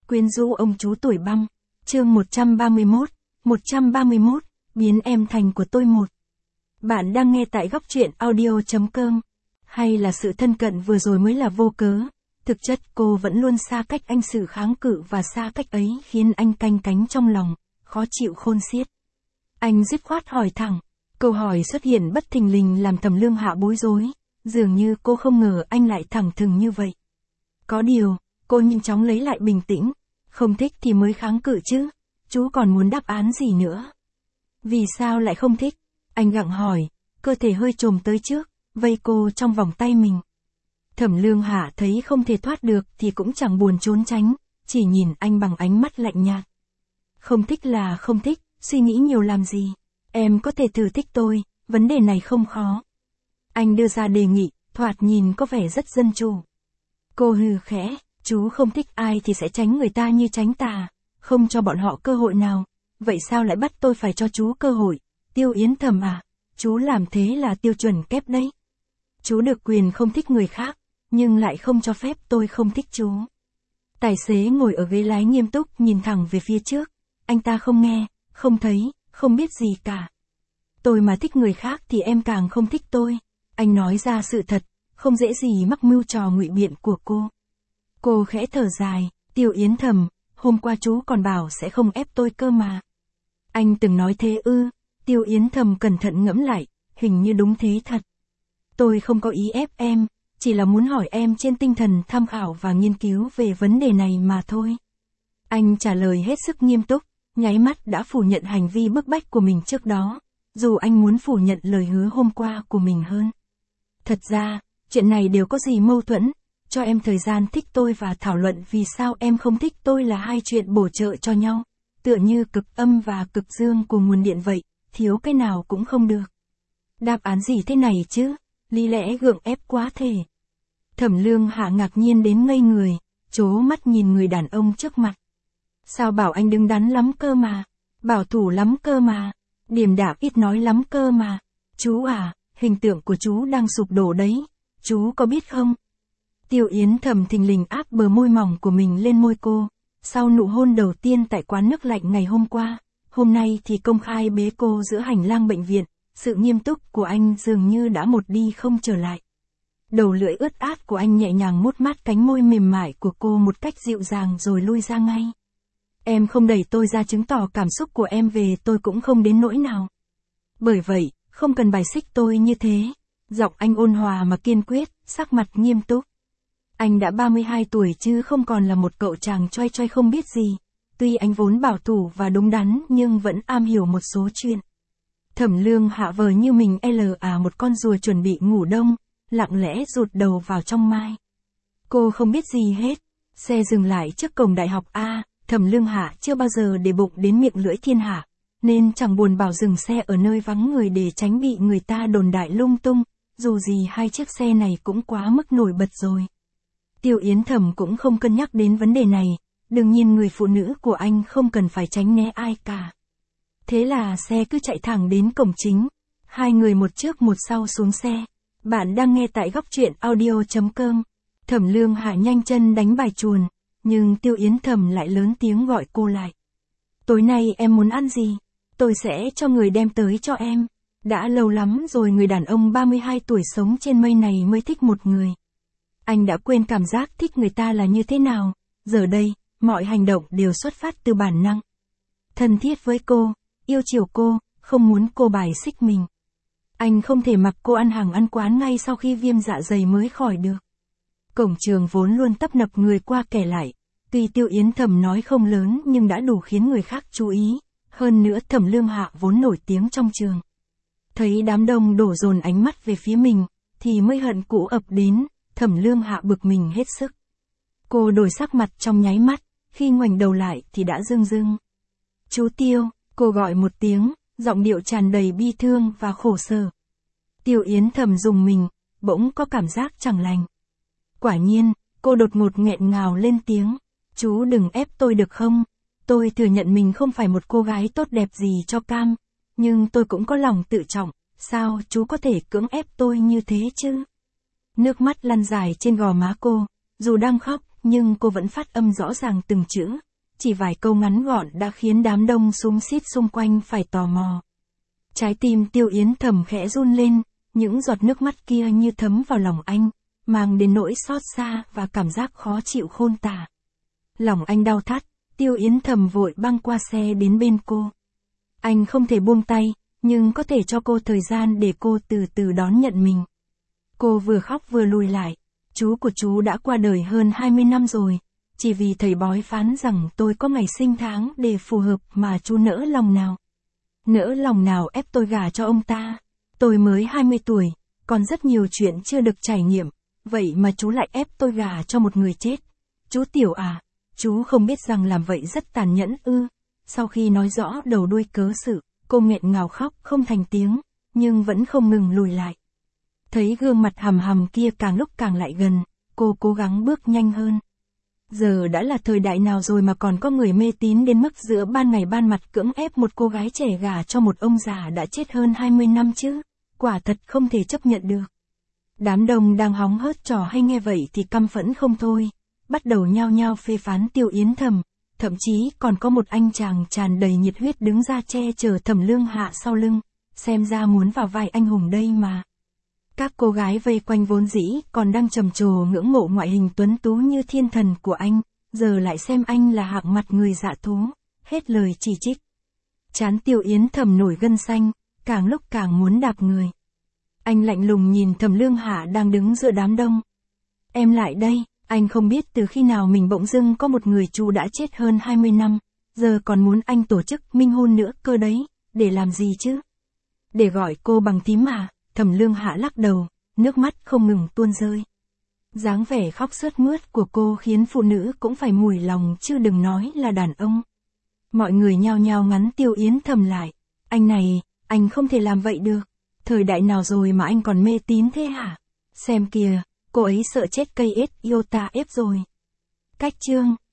Quyến rũ ông chú tuổi băng. Chương 131, biến em thành của tôi một. Bạn đang nghe tại góc truyện audio.com. Hay là sự thân cận vừa rồi mới là vô cớ? Thực chất cô vẫn luôn xa cách anh, sự kháng cự và xa cách ấy khiến anh canh cánh trong lòng, khó chịu khôn xiết. Anh dứt khoát hỏi thẳng. Câu hỏi xuất hiện bất thình lình làm Thẩm Lương Hạ bối rối. Dường như cô không ngờ anh lại thẳng thừng như vậy. Có điều, cô nhanh chóng lấy lại bình tĩnh. Không thích thì mới kháng cự chứ. Chú còn muốn đáp án gì nữa? Vì sao lại không thích? Anh gặng hỏi, cơ thể hơi chồm tới trước, vây cô trong vòng tay mình. Thẩm Lương Hạ thấy không thể thoát được thì cũng chẳng buồn trốn tránh, chỉ nhìn anh bằng ánh mắt lạnh nhạt. Không thích là không thích, suy nghĩ nhiều làm gì? Em có thể thử thích tôi, vấn đề này không khó. Anh đưa ra đề nghị, thoạt nhìn có vẻ rất dân chủ. Cô hừ khẽ, chú không thích ai thì sẽ tránh người ta như tránh tà, không cho bọn họ cơ hội nào. Vậy sao lại bắt tôi phải cho chú cơ hội? Tiêu Yến Thầm à, chú làm thế là tiêu chuẩn kép đấy. Chú được quyền không thích người khác, nhưng lại không cho phép tôi không thích chú. Tài xế ngồi ở ghế lái nghiêm túc nhìn thẳng về phía trước. Anh ta không nghe, không thấy, không biết gì cả. Tôi mà thích người khác thì em càng không thích tôi. Anh nói ra sự thật, không dễ gì mắc mưu trò ngụy biện của cô. Cô khẽ thở dài, Tiêu Yến Thầm, hôm qua chú còn bảo sẽ không ép tôi cơ mà. Anh từng nói thế ư? Tiêu Yến Thầm cẩn thận ngẫm lại, hình như đúng thế thật. Tôi không có ý ép em, chỉ là muốn hỏi em trên tinh thần tham khảo và nghiên cứu về vấn đề này mà thôi. Anh trả lời hết sức nghiêm túc, nháy mắt đã phủ nhận hành vi bức bách của mình trước đó, dù anh muốn phủ nhận lời hứa hôm qua của mình hơn. Thật ra, chuyện này đều có gì mâu thuẫn, cho em thời gian thích tôi và thảo luận vì sao em không thích tôi là hai chuyện bổ trợ cho nhau, tựa như cực âm và cực dương của nguồn điện vậy, thiếu cái nào cũng không được. Đáp án gì thế này chứ, lý lẽ gượng ép quá thể. Thẩm Lương Hạ ngạc nhiên đến ngây người, trố mắt nhìn người đàn ông trước mặt. Sao bảo anh đứng đắn lắm cơ mà, bảo thủ lắm cơ mà, điềm đạm ít nói lắm cơ mà. Chú à, hình tượng của chú đang sụp đổ đấy, chú có biết không? Tiêu Yến Thầm thình lình áp bờ môi mỏng của mình lên môi cô, sau nụ hôn đầu tiên tại quán nước lạnh ngày hôm qua, hôm nay thì công khai bế cô giữa hành lang bệnh viện, sự nghiêm túc của anh dường như đã một đi không trở lại. Đầu lưỡi ướt át của anh nhẹ nhàng mút mát cánh môi mềm mại của cô một cách dịu dàng rồi lui ra ngay. Em không đẩy tôi ra chứng tỏ cảm xúc của em về tôi cũng không đến nỗi nào. Bởi vậy, không cần bài xích tôi như thế. Giọng anh ôn hòa mà kiên quyết, sắc mặt nghiêm túc. Anh đã 32 tuổi chứ không còn là một cậu chàng choai choai không biết gì. Tuy anh vốn bảo thủ và đúng đắn nhưng vẫn am hiểu một số chuyện. Thẩm Lương Hạ vờ như mình một con rùa chuẩn bị ngủ đông, lặng lẽ rụt đầu vào trong mai. Cô không biết gì hết. Xe dừng lại trước cổng đại học A, Thẩm Lương Hạ chưa bao giờ để bụng đến miệng lưỡi thiên hạ, nên chẳng buồn bảo dừng xe ở nơi vắng người để tránh bị người ta đồn đại lung tung, dù gì hai chiếc xe này cũng quá mức nổi bật rồi. Tiêu Yến Thầm cũng không cân nhắc đến vấn đề này, đương nhiên người phụ nữ của anh không cần phải tránh né ai cả. Thế là xe cứ chạy thẳng đến cổng chính, hai người một trước một sau xuống xe. Bạn đang nghe tại góc truyện audio.com. Thẩm Lương Hạ nhanh chân đánh bài chuồn, nhưng Tiêu Yến Thầm lại lớn tiếng gọi cô lại. Tối nay em muốn ăn gì? Tôi sẽ cho người đem tới cho em. Đã lâu lắm rồi người đàn ông 32 tuổi sống trên mây này mới thích một người. Anh đã quên cảm giác thích người ta là như thế nào, giờ đây, mọi hành động đều xuất phát từ bản năng. Thân thiết với cô, yêu chiều cô, không muốn cô bài xích mình. Anh không thể mặc cô ăn hàng ăn quán ngay sau khi viêm dạ dày mới khỏi được. Cổng trường vốn luôn tấp nập người qua kẻ lại, tuy Tiêu Yến Thầm nói không lớn nhưng đã đủ khiến người khác chú ý, hơn nữa Thẩm Lương Hạ vốn nổi tiếng trong trường. Thấy đám đông đổ dồn ánh mắt về phía mình, thì mới hận cũ ập đến, Thẩm Lương Hạ bực mình hết sức. Cô đổi sắc mặt trong nháy mắt, khi ngoảnh đầu lại thì đã rưng rưng. Chú Tiêu, cô gọi một tiếng, giọng điệu tràn đầy bi thương và khổ sở. Tiêu Yến Thầm rùng mình, bỗng có cảm giác chẳng lành. Quả nhiên, cô đột ngột nghẹn ngào lên tiếng. Chú đừng ép tôi được không? Tôi thừa nhận mình không phải một cô gái tốt đẹp gì cho cam, nhưng tôi cũng có lòng tự trọng, sao chú có thể cưỡng ép tôi như thế chứ? Nước mắt lăn dài trên gò má cô, dù đang khóc nhưng cô vẫn phát âm rõ ràng từng chữ. Chỉ vài câu ngắn gọn đã khiến đám đông xúm xít xung quanh phải tò mò. Trái tim Tiêu Yến Thầm khẽ run lên, những giọt nước mắt kia như thấm vào lòng anh, mang đến nỗi xót xa và cảm giác khó chịu khôn tả. Lòng anh đau thắt, Tiêu Yến Thầm vội băng qua xe đến bên cô. Anh không thể buông tay, nhưng có thể cho cô thời gian để cô từ từ đón nhận mình. Cô vừa khóc vừa lùi lại. Chú của chú đã qua đời hơn 20 năm rồi. Chỉ vì thầy bói phán rằng tôi có ngày sinh tháng để phù hợp mà chú nỡ lòng nào. Nỡ lòng nào ép tôi gả cho ông ta. Tôi mới 20 tuổi, còn rất nhiều chuyện chưa được trải nghiệm. Vậy mà chú lại ép tôi gả cho một người chết. Chú Tiểu à, chú không biết rằng làm vậy rất tàn nhẫn ư. Sau khi nói rõ đầu đuôi cớ sự, cô nghẹn ngào khóc không thành tiếng, nhưng vẫn không ngừng lùi lại. Thấy gương mặt hầm hầm kia càng lúc càng lại gần, cô cố gắng bước nhanh hơn. Giờ đã là thời đại nào rồi mà còn có người mê tín đến mức giữa ban ngày ban mặt cưỡng ép một cô gái trẻ gả cho một ông già đã chết hơn 20 năm chứ, quả thật không thể chấp nhận được. Đám đông đang hóng hớt trò hay nghe vậy thì căm phẫn không thôi, bắt đầu nhao nhao phê phán Tiêu Yến Thầm, thậm chí còn có một anh chàng tràn đầy nhiệt huyết đứng ra che chở Thẩm Lương Hạ sau lưng, xem ra muốn vào vai anh hùng đây mà. Các cô gái vây quanh vốn dĩ còn đang trầm trồ ngưỡng mộ ngoại hình tuấn tú như thiên thần của anh, giờ lại xem anh là hạng mặt người dạ thú, hết lời chỉ trích. Trán Tiêu Yến Thầm nổi gân xanh, càng lúc càng muốn đạp người. Anh lạnh lùng nhìn Thẩm Lương Hạ đang đứng giữa đám đông. Em lại đây, anh không biết từ khi nào mình bỗng dưng có một người chú đã chết hơn 20 năm, giờ còn muốn anh tổ chức minh hôn nữa cơ đấy, để làm gì chứ? Để gọi cô bằng thím mà. Thẩm Lương Hạ lắc đầu, nước mắt không ngừng tuôn rơi. Dáng vẻ khóc sướt mướt của cô khiến phụ nữ cũng phải mùi lòng chứ đừng nói là đàn ông. Mọi người nhao nhao ngắn Tiêu Yến Thầm lại. Anh này, anh không thể làm vậy được. Thời đại nào rồi mà anh còn mê tín thế hả? Xem kìa, cô ấy sợ chết cây ết iota ép rồi. Cách chương